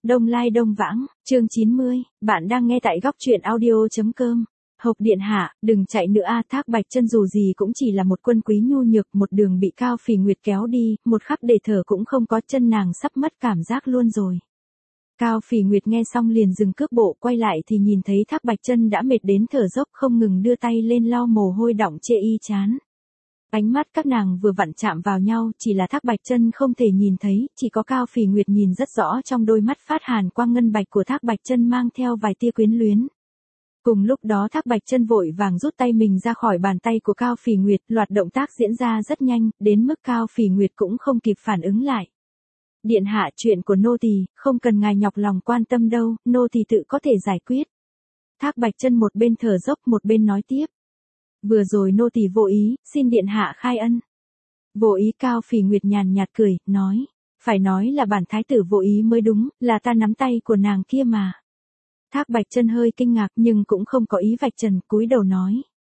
Đông Lai Đông Vãng, chương 90, bạn đang nghe tại góc truyện audio.com. Hộc điện hạ, đừng chạy nữa a. Thác Bạch Chân dù gì cũng chỉ là một quân quý nhu nhược, một đường bị Cao Phỉ Nguyệt kéo đi, một khắc để thở cũng không có, chân nàng sắp mất cảm giác luôn rồi. Cao Phỉ Nguyệt nghe xong liền dừng cước bộ, quay lại thì nhìn thấy Thác Bạch Chân đã mệt đến thở dốc, không ngừng đưa tay lên lau mồ hôi đọng chê y trán. Ánh mắt các nàng vừa vặn chạm vào nhau, chỉ là Thác Bạch Chân không thể nhìn thấy, chỉ có Cao Phỉ Nguyệt nhìn rất rõ, trong đôi mắt phát hàn quang ngân bạch của Thác Bạch Chân mang theo vài tia quyến luyến. Cùng lúc đó Thác Bạch Chân vội vàng rút tay mình ra khỏi bàn tay của Cao Phỉ Nguyệt, loạt động tác diễn ra rất nhanh, đến mức Cao Phỉ Nguyệt cũng không kịp phản ứng lại. Điện hạ, chuyện của nô tỳ không cần ngài nhọc lòng quan tâm đâu, nô tỳ tự có thể giải quyết. Thác Bạch Chân một bên thở dốc một bên nói tiếp. Vừa rồi nô tỳ vô ý, xin điện hạ khai ân. Vô ý? Cao Phỉ Nguyệt nhàn nhạt cười, nói. Phải nói là bản thái tử vô ý mới đúng, là ta nắm tay của nàng kia mà. Thác Bạch Chân hơi kinh ngạc nhưng cũng không có ý vạch trần, cúi đầu nói.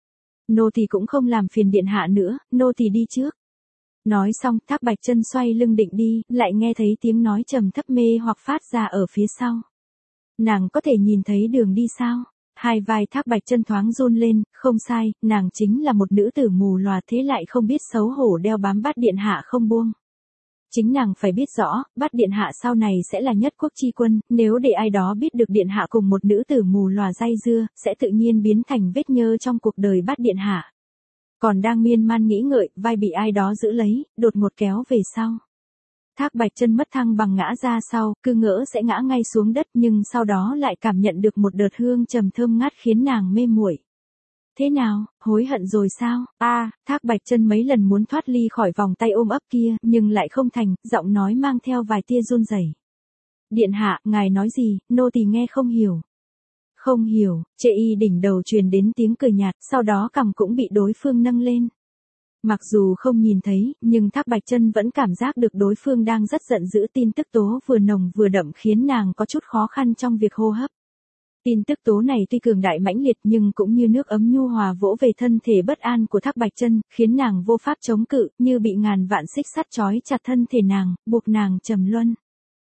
Nô tỳ cũng không làm phiền điện hạ nữa, nô tỳ đi trước. Nói xong Thác Bạch Chân xoay lưng định đi, lại nghe thấy tiếng nói trầm thấp mê hoặc phát ra ở phía sau. Nàng có thể nhìn thấy đường đi sao? Hai vai Thác Bạch Chân thoáng run lên, không sai, nàng chính là một nữ tử mù lòa thế lại không biết xấu hổ đeo bám Bát điện hạ không buông. Chính nàng phải biết rõ, Bát điện hạ sau này sẽ là nhất quốc chi quân, nếu để ai đó biết được điện hạ cùng một nữ tử mù lòa dây dưa, sẽ tự nhiên biến thành vết nhơ trong cuộc đời Bát điện hạ. Còn đang miên man nghĩ ngợi, vai bị ai đó giữ lấy, đột ngột kéo về sau. Thác Bạch Chân mất thăng bằng ngã ra sau, cứ ngỡ sẽ ngã ngay xuống đất nhưng sau đó lại cảm nhận được một đợt hương trầm thơm ngát khiến nàng mê muội. Thế nào, hối hận rồi sao? Thác Bạch Chân mấy lần muốn thoát ly khỏi vòng tay ôm ấp kia, nhưng lại không thành, giọng nói mang theo vài tia run rẩy. Điện hạ, ngài nói gì, nô tỳ nghe không hiểu. Không hiểu, chê y đỉnh đầu truyền đến tiếng cười nhạt, sau đó cằm cũng bị đối phương nâng lên. Mặc dù không nhìn thấy, nhưng Thác Bạch Chân vẫn cảm giác được đối phương đang rất giận dữ, tin tức tố vừa nồng vừa đậm khiến nàng có chút khó khăn trong việc hô hấp. Tin tức tố này tuy cường đại mãnh liệt nhưng cũng như nước ấm nhu hòa vỗ về thân thể bất an của Thác Bạch Chân, khiến nàng vô pháp chống cự, như bị ngàn vạn xích sắt trói chặt thân thể nàng, buộc nàng trầm luân.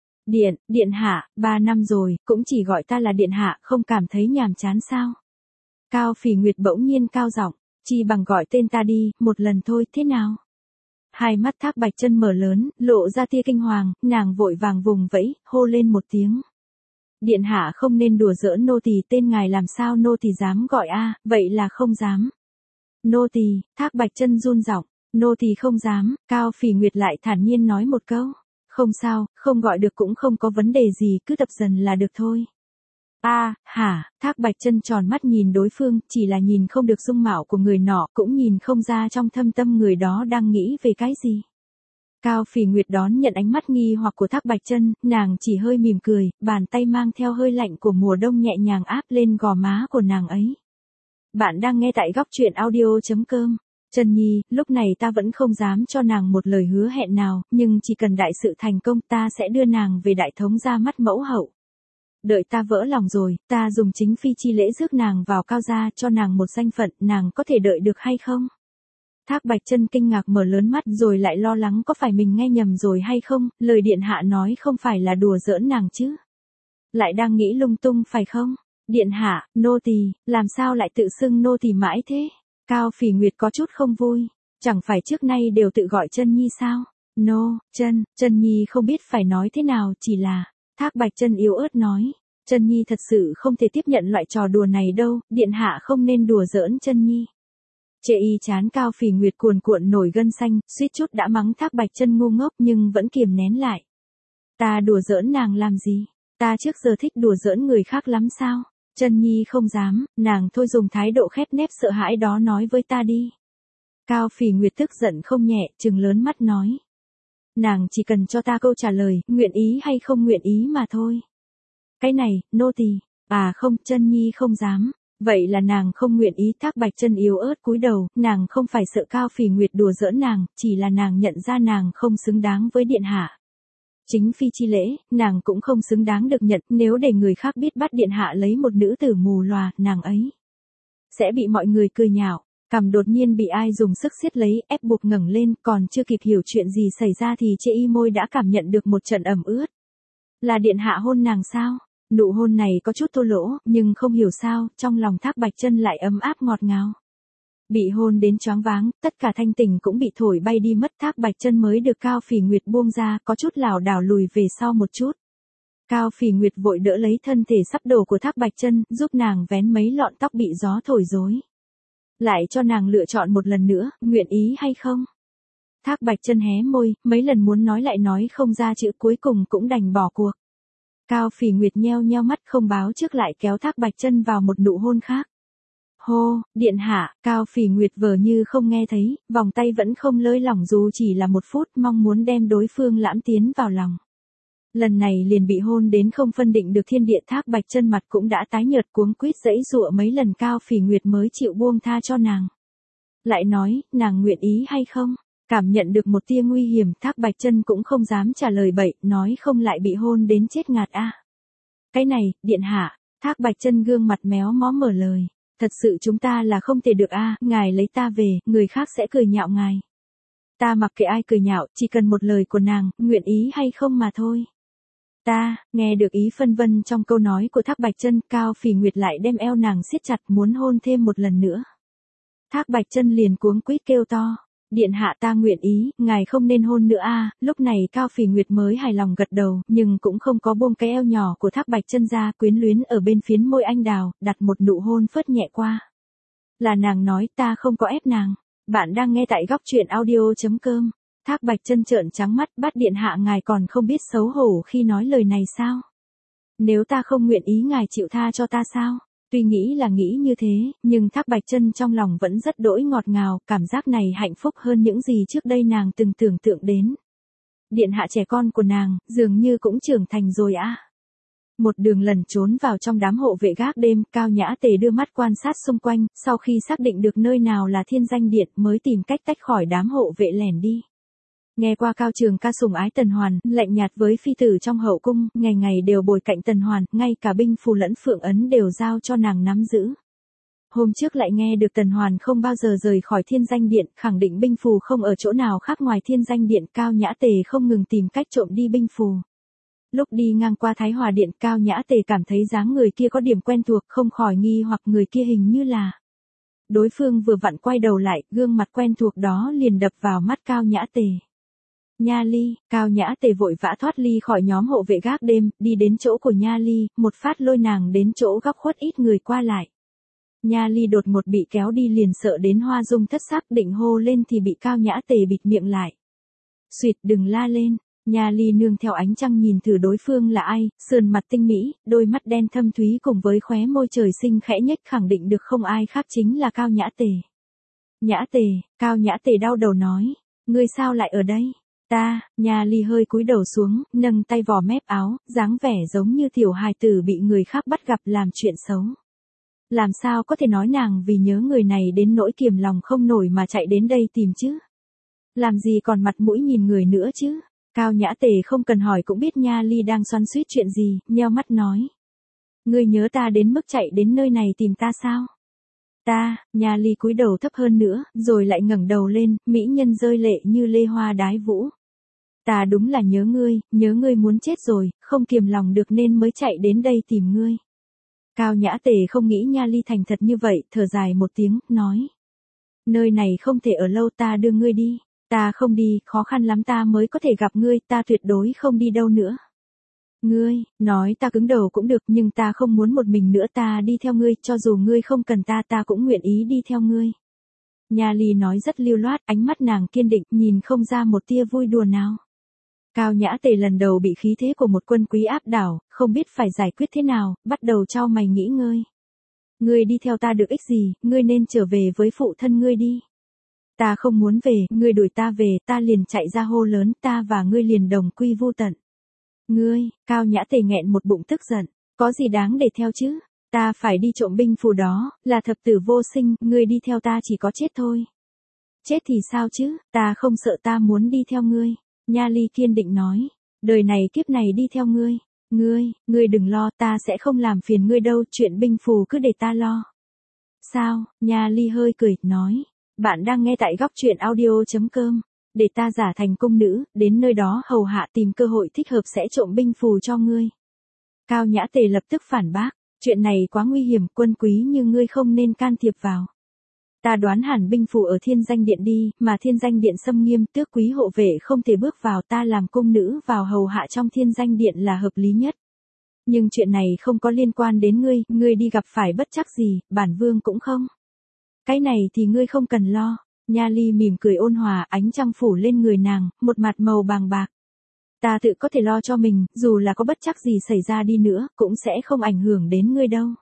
Điện hạ, 3 năm rồi, cũng chỉ gọi ta là điện hạ, không cảm thấy nhàm chán sao? Cao Phỉ Nguyệt bỗng nhiên cao giọng, chi bằng gọi tên ta đi, một lần thôi, thế nào? Hai mắt Thác Bạch Chân mở lớn, lộ ra tia kinh hoàng, nàng vội vàng vùng vẫy, hô lên một tiếng. Điện hạ không nên đùa giỡn nô tỳ, tên ngài làm sao nô tỳ dám gọi vậy là không dám. Nô tỳ, Thác Bạch Chân run giọng, nô tỳ không dám, Cao Phỉ Nguyệt lại thản nhiên nói một câu. Không sao, không gọi được cũng không có vấn đề gì, cứ tập dần là được thôi. Thác Bạch Chân tròn mắt nhìn đối phương, chỉ là nhìn không được dung mạo của người nọ, cũng nhìn không ra trong thâm tâm người đó đang nghĩ về cái gì. Cao Phỉ Nguyệt đón nhận ánh mắt nghi hoặc của Thác Bạch Chân, nàng chỉ hơi mỉm cười, bàn tay mang theo hơi lạnh của mùa đông nhẹ nhàng áp lên gò má của nàng ấy. Bạn đang nghe tại góc truyện audio.com. Chân Nhi, lúc này ta vẫn không dám cho nàng một lời hứa hẹn nào, nhưng chỉ cần đại sự thành công ta sẽ đưa nàng về đại thống ra mắt mẫu hậu. Đợi ta vỡ lòng rồi, ta dùng chính phi chi lễ rước nàng vào Cao gia, cho nàng một danh phận, nàng có thể đợi được hay không? Thác Bạch Chân kinh ngạc mở lớn mắt rồi lại lo lắng có phải mình nghe nhầm rồi hay không, lời điện hạ nói không phải là đùa giỡn nàng chứ? Lại đang nghĩ lung tung phải không? Điện hạ, nô tỳ, làm sao lại tự xưng nô tỳ mãi thế? Cao Phỉ Nguyệt có chút không vui, chẳng phải trước nay đều tự gọi Chân Nhi sao? Chân Nhi không biết phải nói thế nào, chỉ là, Thác Bạch Chân yếu ớt nói, Chân Nhi thật sự không thể tiếp nhận loại trò đùa này đâu, điện hạ không nên đùa giỡn Chân Nhi. Chê y chán Cao Phỉ Nguyệt cuồn cuộn nổi gân xanh, suýt chút đã mắng Thác Bạch Chân ngu ngốc nhưng vẫn kiềm nén lại. Ta đùa giỡn nàng làm gì? Ta trước giờ thích đùa giỡn người khác lắm sao? Chân Nhi không dám, nàng thôi dùng thái độ khép nép sợ hãi đó nói với ta đi. Cao Phỉ Nguyệt tức giận không nhẹ, trừng lớn mắt nói. Nàng chỉ cần cho ta câu trả lời, nguyện ý hay không nguyện ý mà thôi. Cái này, nô tỳ, không, Chân Nhi không dám. Vậy là nàng không nguyện ý. Thác Bạch Chân yếu ớt cúi đầu, nàng không phải sợ Cao Phỉ Nguyệt đùa giỡn nàng, chỉ là nàng nhận ra nàng không xứng đáng với điện hạ. Chính phi chi lễ, nàng cũng không xứng đáng được nhận, nếu để người khác biết Bát điện hạ lấy một nữ tử mù lòa, nàng ấy sẽ bị mọi người cười nhạo. Cằm đột nhiên bị ai dùng sức siết lấy, ép buộc ngẩng lên, còn chưa kịp hiểu chuyện gì xảy ra thì chê y môi đã cảm nhận được một trận ẩm ướt. Là điện hạ hôn nàng sao? Nụ hôn này có chút thô lỗ, nhưng không hiểu sao, trong lòng Thác Bạch Chân lại ấm áp ngọt ngào. Bị hôn đến choáng váng, tất cả thanh tỉnh cũng bị thổi bay đi mất. Thác Bạch Chân mới được Cao Phỉ Nguyệt buông ra, có chút lảo đảo lùi về sau một chút. Cao Phỉ Nguyệt vội đỡ lấy thân thể sắp đổ của Thác Bạch Chân, giúp nàng vén mấy lọn tóc bị gió thổi rối. Lại cho nàng lựa chọn một lần nữa, nguyện ý hay không? Thác Bạch Chân hé môi, mấy lần muốn nói lại nói không ra chữ, cuối cùng cũng đành bỏ cuộc. Cao Phỉ Nguyệt nheo nheo mắt không báo trước lại kéo Thác Bạch Chân vào một nụ hôn khác. Hô, điện hạ, Cao Phỉ Nguyệt vờ như không nghe thấy, vòng tay vẫn không lơi lỏng dù chỉ là một phút, mong muốn đem đối phương lãm tiến vào lòng. Lần này liền bị hôn đến không phân định được thiên địa. Thác Bạch Chân mặt cũng đã tái nhợt, cuống quýt giãy giụa mấy lần Cao Phỉ Nguyệt mới chịu buông tha cho nàng. Lại nói, nàng nguyện ý hay không? Cảm nhận được một tia nguy hiểm, Thác Bạch Chân cũng không dám trả lời bậy, nói không lại bị hôn đến chết ngạt a. Cái này, điện hạ, Thác Bạch Chân gương mặt méo mó mở lời, thật sự chúng ta là không thể được a, ngài lấy ta về, người khác sẽ cười nhạo ngài. Ta mặc kệ ai cười nhạo, chỉ cần một lời của nàng, nguyện ý hay không mà thôi. Ta, nghe được ý phân vân trong câu nói của Thác Bạch Chân, Cao Phỉ Nguyệt lại đem eo nàng siết chặt muốn hôn thêm một lần nữa. Thác Bạch Chân liền cuống quýt kêu to, điện hạ ta nguyện ý, ngài không nên hôn nữa a. Lúc này Cao Phỉ Nguyệt mới hài lòng gật đầu, nhưng cũng không có buông cái eo nhỏ của Thác Bạch Chân ra, quyến luyến ở bên phiến môi anh đào, đặt một nụ hôn phớt nhẹ qua. Là nàng nói, ta không có ép nàng. Bạn đang nghe tại góc truyện audio.com. Thác Bạch Chân trợn trắng mắt, bát điện hạ ngài còn không biết xấu hổ khi nói lời này sao? Nếu ta không nguyện ý ngài chịu tha cho ta sao? Tuy nghĩ là nghĩ như thế, nhưng Thác Bạch Chân trong lòng vẫn rất đỗi ngọt ngào, cảm giác này hạnh phúc hơn những gì trước đây nàng từng tưởng tượng đến. Điện hạ trẻ con của nàng, dường như cũng trưởng thành rồi a. Một đường lẩn trốn vào trong đám hộ vệ gác đêm, Cao Nhã Tề đưa mắt quan sát xung quanh, sau khi xác định được nơi nào là Thiên Danh Điện mới tìm cách tách khỏi đám hộ vệ lẻn đi. Nghe qua Cao Trường Ca sủng ái Tần Hoàn, lạnh nhạt với phi tử trong hậu cung, ngày ngày đều bồi cạnh Tần Hoàn, ngay cả binh phù lẫn phượng ấn đều giao cho nàng nắm giữ. Hôm trước lại nghe được Tần Hoàn không bao giờ rời khỏi Thiên Danh Điện, khẳng định binh phù không ở chỗ nào khác ngoài Thiên Danh Điện, Cao Nhã Tề không ngừng tìm cách trộm đi binh phù. Lúc đi ngang qua Thái Hòa Điện, Cao Nhã Tề cảm thấy dáng người kia có điểm quen thuộc, không khỏi nghi hoặc người kia hình như là. Đối phương vừa vặn quay đầu lại, gương mặt quen thuộc đó liền đập vào mắt Cao Nhã Tề. Nha Ly, Cao Nhã Tề vội vã thoát ly khỏi nhóm hộ vệ gác đêm, đi đến chỗ của Nha Ly, một phát lôi nàng đến chỗ góc khuất ít người qua lại. Nha Ly đột ngột bị kéo đi liền sợ đến hoa dung thất sắc, định hô lên thì bị Cao Nhã Tề bịt miệng lại. Xuyệt, đừng la lên. Nha Ly nương theo ánh trăng nhìn thử đối phương là ai, sườn mặt tinh mỹ, đôi mắt đen thâm thúy cùng với khóe môi trời sinh khẽ nhếch, khẳng định được không ai khác chính là Cao Nhã Tề. Nhã Tề, Cao Nhã Tề đau đầu nói, ngươi sao lại ở đây? Nha Ly hơi cúi đầu xuống, nâng tay vò mép áo, dáng vẻ giống như tiểu hài tử bị người khác bắt gặp làm chuyện xấu. Làm sao có thể nói nàng vì nhớ người này đến nỗi kiềm lòng không nổi mà chạy đến đây tìm chứ? Làm gì còn mặt mũi nhìn người nữa chứ? Cao Nhã Tề không cần hỏi cũng biết Nha Ly đang xoắn xuýt chuyện gì, nheo mắt nói. Ngươi nhớ ta đến mức chạy đến nơi này tìm ta sao? Nha Ly cúi đầu thấp hơn nữa, rồi lại ngẩng đầu lên, mỹ nhân rơi lệ như lê hoa đái vũ. Ta đúng là nhớ ngươi muốn chết rồi, không kiềm lòng được nên mới chạy đến đây tìm ngươi. Cao Nhã Tề không nghĩ Nha Ly thành thật như vậy, thở dài một tiếng, nói. Nơi này không thể ở lâu, ta đưa ngươi đi. Ta không đi, khó khăn lắm ta mới có thể gặp ngươi, ta tuyệt đối không đi đâu nữa. Ngươi, nói ta cứng đầu cũng được, nhưng ta không muốn một mình nữa, ta đi theo ngươi, cho dù ngươi không cần ta, ta cũng nguyện ý đi theo ngươi. Nha Ly nói rất lưu loát, ánh mắt nàng kiên định, nhìn không ra một tia vui đùa nào. Cao Nhã Tề lần đầu bị khí thế của một quân quý áp đảo, không biết phải giải quyết thế nào, bắt đầu chau mày nghĩ ngơi. Ngươi đi theo ta được ích gì, ngươi nên trở về với phụ thân ngươi đi. Ta không muốn về, ngươi đuổi ta về, ta liền chạy ra hô lớn, ta và ngươi liền đồng quy vu tận. Ngươi, Cao Nhã Tề nghẹn một bụng tức giận, có gì đáng để theo chứ? Ta phải đi trộm binh phù đó, là thập tử vô sinh, ngươi đi theo ta chỉ có chết thôi. Chết thì sao chứ, ta không sợ, ta muốn đi theo ngươi. Nha Ly kiên định nói, đời này kiếp này đi theo ngươi. Ngươi đừng lo, ta sẽ không làm phiền ngươi đâu, chuyện binh phù cứ để ta lo. Sao? Nha Ly hơi cười, nói, bạn đang nghe tại góc truyện audio.com. để ta giả thành cung nữ, đến nơi đó hầu hạ tìm cơ hội thích hợp sẽ trộm binh phù cho ngươi. Cao Nhã Tề lập tức phản bác, chuyện này quá nguy hiểm, quân quý như ngươi không nên can thiệp vào. Ta đoán hẳn binh phù ở Thiên Danh Điện đi, mà Thiên Danh Điện xâm nghiêm, tước quý hộ vệ không thể bước vào, ta làm cung nữ vào hầu hạ trong Thiên Danh Điện là hợp lý nhất. Nhưng chuyện này không có liên quan đến ngươi đi gặp phải bất trắc gì, bản vương cũng không. Cái này thì ngươi không cần lo. Nha Ly mỉm cười ôn hòa, ánh trăng phủ lên người nàng, một mặt màu bàng bạc. Ta tự có thể lo cho mình, dù là có bất trắc gì xảy ra đi nữa, cũng sẽ không ảnh hưởng đến ngươi đâu.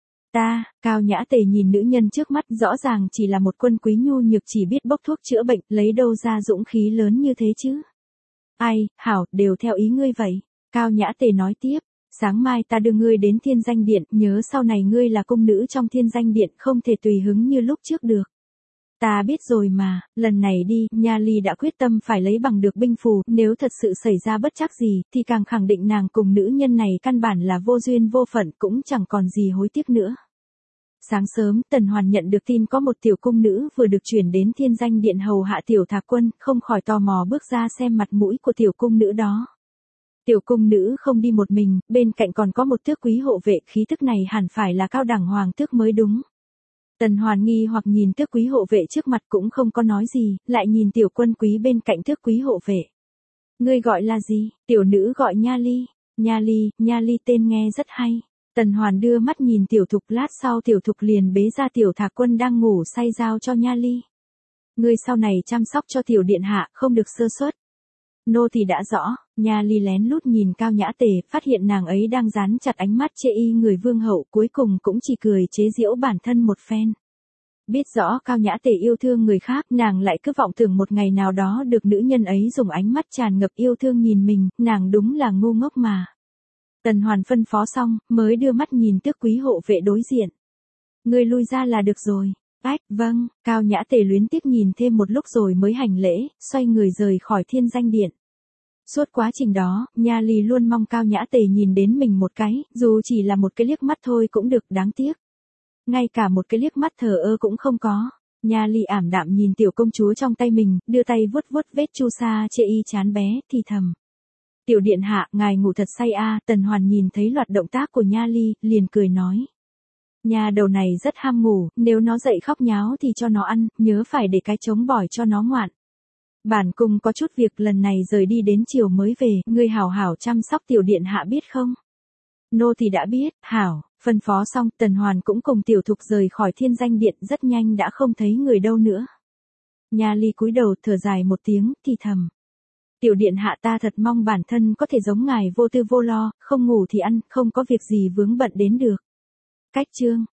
Cao Nhã Tề nhìn nữ nhân trước mắt, rõ ràng chỉ là một quân quý nhu nhược chỉ biết bốc thuốc chữa bệnh, lấy đâu ra dũng khí lớn như thế chứ. Ai, hảo, đều theo ý ngươi vậy. Cao Nhã Tề nói tiếp, sáng mai ta đưa ngươi đến Thiên Danh Điện, nhớ sau này ngươi là cung nữ trong Thiên Danh Điện, không thể tùy hứng như lúc trước được. Ta biết rồi mà, lần này đi, Nha Ly đã quyết tâm phải lấy bằng được binh phù, nếu thật sự xảy ra bất trắc gì, thì càng khẳng định nàng cùng nữ nhân này căn bản là vô duyên vô phận, cũng chẳng còn gì hối tiếc nữa. Sáng sớm, Tần Hoàn nhận được tin có một tiểu cung nữ vừa được chuyển đến Thiên Danh Điện hầu hạ Tiểu Thạc Quân, không khỏi tò mò bước ra xem mặt mũi của tiểu cung nữ đó. Tiểu cung nữ không đi một mình, bên cạnh còn có một tước quý hộ vệ, khí tức này hẳn phải là cao đẳng hoàng tước mới đúng. Tần Hoàn nghi hoặc nhìn tước quý hộ vệ trước mặt cũng không có nói gì, lại nhìn tiểu quân quý bên cạnh tước quý hộ vệ. Ngươi gọi là gì? Tiểu nữ gọi Nha Ly. Nha Ly tên nghe rất hay. Tần Hoàn đưa mắt nhìn Tiểu Thục, lát sau Tiểu Thục liền bế ra Tiểu Thạc Quân đang ngủ say giao cho Nha Ly. Ngươi sau này chăm sóc cho tiểu điện hạ, không được sơ suất. Nô thì đã rõ. Nha Ly lén lút nhìn Cao Nhã Tề, phát hiện nàng ấy đang dán chặt ánh mắt chê y người vương hậu, cuối cùng cũng chỉ cười chế giễu bản thân một phen. Biết rõ Cao Nhã Tề yêu thương người khác, nàng lại cứ vọng tưởng một ngày nào đó được nữ nhân ấy dùng ánh mắt tràn ngập yêu thương nhìn mình, nàng đúng là ngu ngốc mà. Tần Hoàn phân phó xong, mới đưa mắt nhìn tước quý hộ vệ đối diện. Ngươi lui ra là được rồi. Vâng. Cao Nhã Tề luyến tiếc nhìn thêm một lúc rồi mới hành lễ, xoay người rời khỏi Thiên Danh Điện. Suốt quá trình đó, Nha Ly luôn mong Cao Nhã Tề nhìn đến mình một cái, dù chỉ là một cái liếc mắt thôi cũng được, đáng tiếc. Ngay cả một cái liếc mắt thờ ơ cũng không có. Nha Ly ảm đạm nhìn tiểu công chúa trong tay mình, đưa tay vuốt vuốt vết chu sa chê y chán bé, thì thầm. Tiểu điện hạ, ngài ngủ thật say a. Tần Hoàn nhìn thấy loạt động tác của Nha Ly, liền cười nói. Nhà đầu này rất ham ngủ, nếu nó dậy khóc nháo thì cho nó ăn, nhớ phải để cái trống bỏi cho nó ngoạn. Bản cung có chút việc, lần này rời đi đến chiều mới về, ngươi hảo hảo chăm sóc tiểu điện hạ biết không? Nô thì đã biết, hảo. Phân phó xong, Tần Hoàn cũng cùng Tiểu Thục rời khỏi Thiên Danh Điện, rất nhanh đã không thấy người đâu nữa. Nha Ly cúi đầu thở dài một tiếng, thì thầm. Tiểu điện hạ, ta thật mong bản thân có thể giống ngài vô tư vô lo, không ngủ thì ăn, không có việc gì vướng bận đến được. Cách chương